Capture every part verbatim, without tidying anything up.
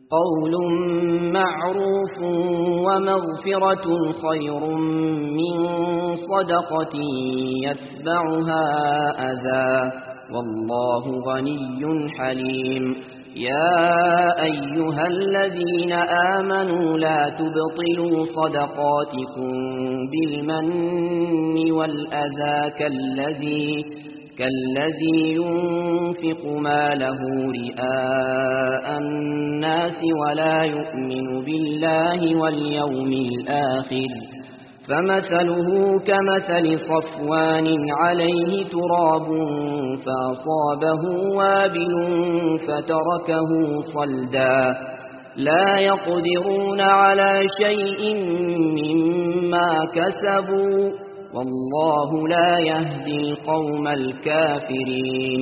قول معروف ومغفرة خير من صدقة يتبعها أذى والله غني حليم. يا أيها الذين آمنوا لا تبطلوا صدقاتكم بالمن والأذى كالذي كالذي ينفق ماله رئاء الناس ولا يؤمن بالله واليوم الآخر فمثله كمثل صفوان عليه تراب فأصابه وابل فتركه صلدا لا يقدرون على شيء مما كسبوا والله لا يهدي القوم الكافرين.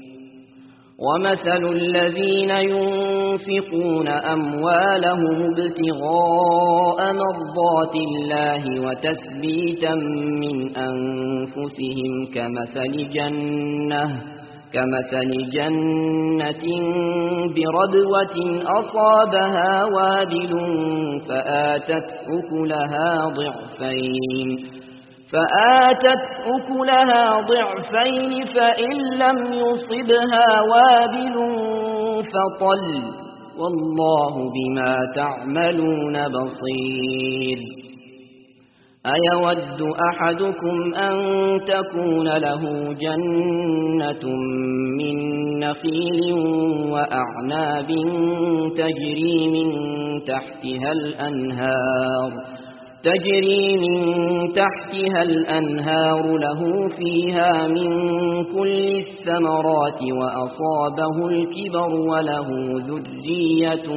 ومثل الذين ينفقون أموالهم ابتغاء مرضات الله وتثبيتا من أنفسهم كمثل جنة كمثل جنة بربوة أصابها وابل فآتت أكلها ضعفين فآتت أكلها ضعفين فإن لم يصبها وابل فطل والله بما تعملون بصير. أيود أحدكم أن تكون له جنة من نخيل وأعناب تجري من تحتها الأنهار تجري من تحتها الأنهار له فيها من كل الثمرات وأصابه الكبر وله ذرية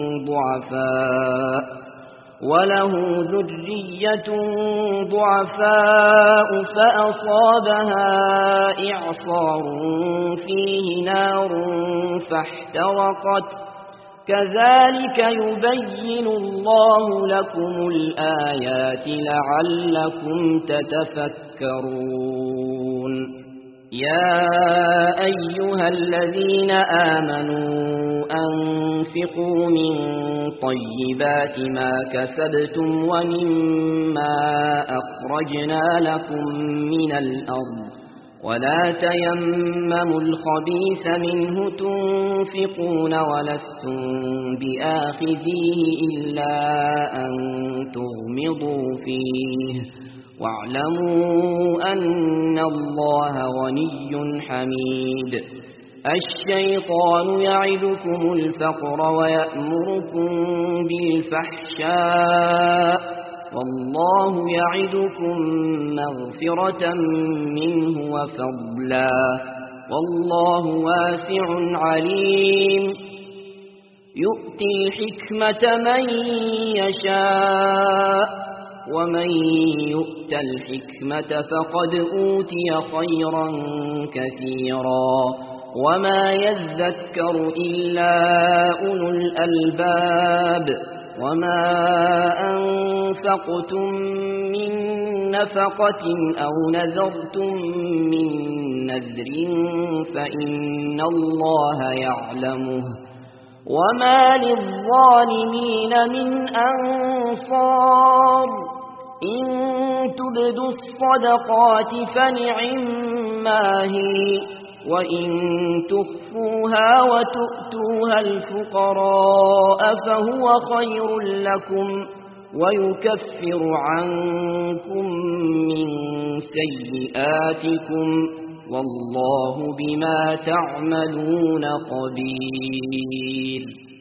ضعفاء وله ذرية ضعفاء فأصابها إعصار فيه نار فاحترقت كذلك يبين الله لكم الآيات لعلكم تتفكرون. يا أيها الذين آمنوا أنفقوا من طيبات ما كسبتم ومما أخرجنا لكم من الأرض ولا تيمموا الخبيث منه تنفقون ولستم بآخذيه إلا أن تغمضوا فيه واعلموا أن الله غني حميد. الشيطان يعدكم الفقر ويأمركم بالفحشاء والله يعدكم مغفرة منه وفضلا والله واسع عليم. يؤتي الحكمة من يشاء ومن يؤت الحكمة فقد أوتي خيرا كثيرا وما يذكر إلا أولو الألباب. وما أنفقتم من نفقة أو نذرتم من نذر فإن الله يعلمه وما للظالمين من أنصار. إن تبدوا الصدقات فنعما هي وإن تخفوها وتؤتوها الفقراء فهو خير لكم ويكفر عنكم من سيئاتكم والله بما تعملون خبير.